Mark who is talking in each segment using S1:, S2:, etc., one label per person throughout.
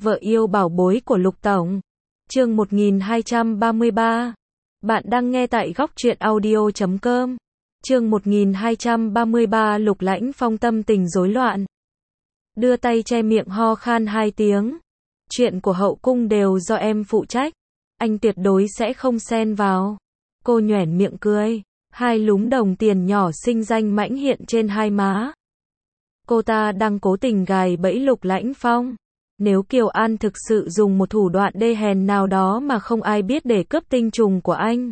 S1: Vợ yêu bảo bối của Lục Tổng. Chương 1233. Bạn đang nghe tại góc truyện audio.com. Chương 1233 Lục Lãnh Phong tâm tình rối loạn. Đưa tay che miệng ho khan 2 tiếng. Chuyện của hậu cung đều do em phụ trách. Anh tuyệt đối sẽ không xen vào. Cô nhoẻn miệng cười. 2 lúm đồng tiền nhỏ xinh danh mãnh hiện trên hai má. Cô ta đang cố tình gài bẫy Lục Lãnh Phong. Nếu Kiều An thực sự dùng một thủ đoạn đê hèn nào đó mà không ai biết để cướp tinh trùng của anh,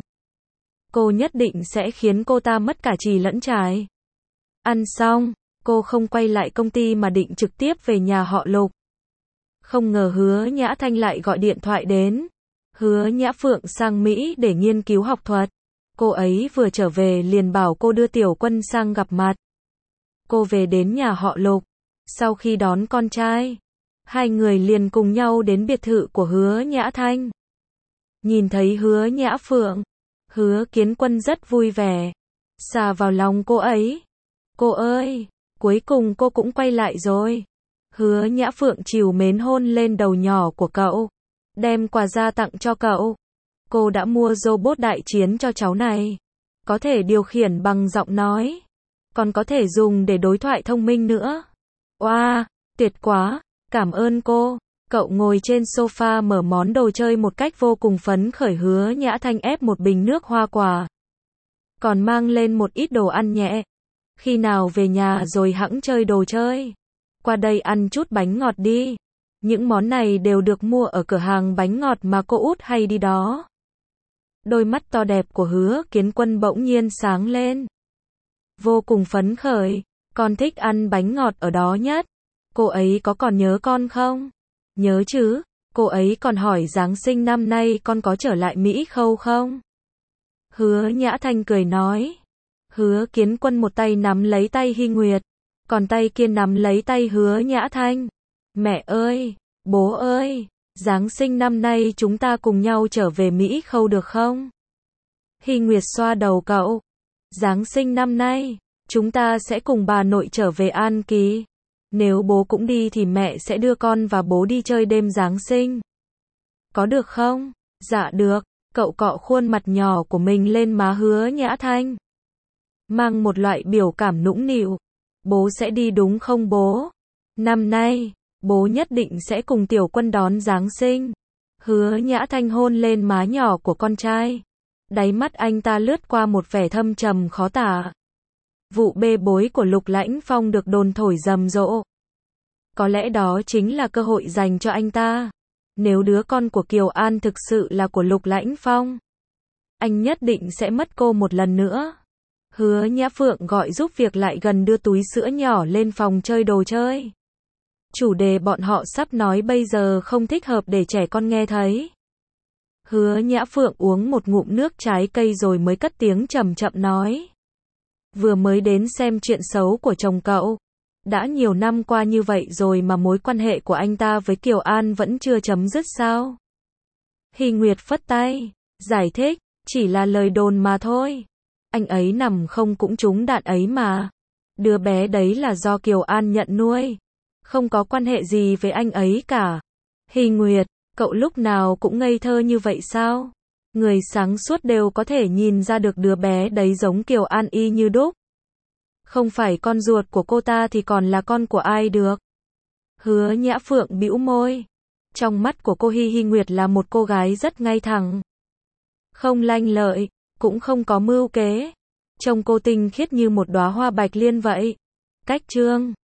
S1: cô nhất định sẽ khiến cô ta mất cả chì lẫn chài. Ăn xong, cô không quay lại công ty mà định trực tiếp về nhà họ Lục. Không ngờ Hứa Nhã Thanh lại gọi điện thoại đến. Hứa Nhã Phượng sang Mỹ để nghiên cứu học thuật. Cô ấy vừa trở về liền bảo cô đưa Tiểu Quân sang gặp mặt. Cô về đến nhà họ Lục. Sau khi đón con trai, hai người liền cùng nhau đến biệt thự của Hứa Nhã Thanh. Nhìn thấy Hứa Nhã Phượng, Hứa Kiến Quân rất vui vẻ, xà vào lòng cô ấy. Cô ơi, cuối cùng cô cũng quay lại rồi. Hứa Nhã Phượng trìu mến hôn lên đầu nhỏ của cậu, đem quà ra tặng cho cậu. Cô đã mua robot đại chiến cho cháu này, có thể điều khiển bằng giọng nói, còn có thể dùng để đối thoại thông minh nữa. Oa, tuyệt quá, cảm ơn cô. Cậu ngồi trên sofa mở món đồ chơi một cách vô cùng phấn khởi. Hứa Nhã Thanh ép một bình nước hoa quả, còn mang lên một ít đồ ăn nhẹ. Khi nào về nhà rồi hẵng chơi đồ chơi. Qua đây ăn chút bánh ngọt đi. Những món này đều được mua ở cửa hàng bánh ngọt mà cô út hay đi đó. Đôi mắt to đẹp của Hứa Kiến Quân bỗng nhiên sáng lên. Vô cùng phấn khởi, con thích ăn bánh ngọt ở đó nhất. Cô ấy có còn nhớ con không? Nhớ chứ, cô ấy còn hỏi Giáng sinh năm nay con có trở lại Mỹ Khâu không? Hứa Nhã Thanh cười nói. Hứa Kiến Quân một tay nắm lấy tay Hy Nguyệt, còn tay kia nắm lấy tay Hứa Nhã Thanh. Mẹ ơi, bố ơi, Giáng sinh năm nay chúng ta cùng nhau trở về Mỹ Khâu được không? Hy Nguyệt xoa đầu cậu. Giáng sinh năm nay, chúng ta sẽ cùng bà nội trở về An Kỳ. Nếu bố cũng đi thì mẹ sẽ đưa con và bố đi chơi đêm Giáng sinh. Có được không? Dạ được. Cậu cọ khuôn mặt nhỏ của mình lên má Hứa Nhã Thanh, mang một loại biểu cảm nũng nịu. Bố sẽ đi đúng không bố? Năm nay, bố nhất định sẽ cùng Tiểu Quân đón Giáng sinh. Hứa Nhã Thanh hôn lên má nhỏ của con trai. Đáy mắt anh ta lướt qua một vẻ thâm trầm khó tả. Vụ bê bối của Lục Lãnh Phong được đồn thổi rầm rộ. Có lẽ đó chính là cơ hội dành cho anh ta. Nếu đứa con của Kiều An thực sự là của Lục Lãnh Phong, anh nhất định sẽ mất cô một lần nữa. Hứa Nhã Phượng gọi giúp việc lại gần đưa túi sữa nhỏ lên phòng chơi đồ chơi. Chủ đề bọn họ sắp nói bây giờ không thích hợp để trẻ con nghe thấy. Hứa Nhã Phượng uống một ngụm nước trái cây rồi mới cất tiếng chậm chậm nói. Vừa mới đến xem chuyện xấu của chồng cậu. Đã nhiều năm qua như vậy rồi mà mối quan hệ của anh ta với Kiều An vẫn chưa chấm dứt sao? Hy Nguyệt phất tay, giải thích, chỉ là lời đồn mà thôi. Anh ấy nằm không cũng trúng đạn ấy mà. Đứa bé đấy là do Kiều An nhận nuôi, không có quan hệ gì với anh ấy cả. Hy Nguyệt, cậu lúc nào cũng ngây thơ như vậy sao? Người sáng suốt đều có thể nhìn ra được đứa bé đấy giống Kiều An y như đúc. Không phải con ruột của cô ta thì còn là con của ai được? Hứa Nhã Phượng bĩu môi. Trong mắt của cô Hy Nguyệt là một cô gái rất ngay thẳng, không lanh lợi, cũng không có mưu kế. Trông cô tinh khiết như một đóa hoa bạch liên vậy. Cách chương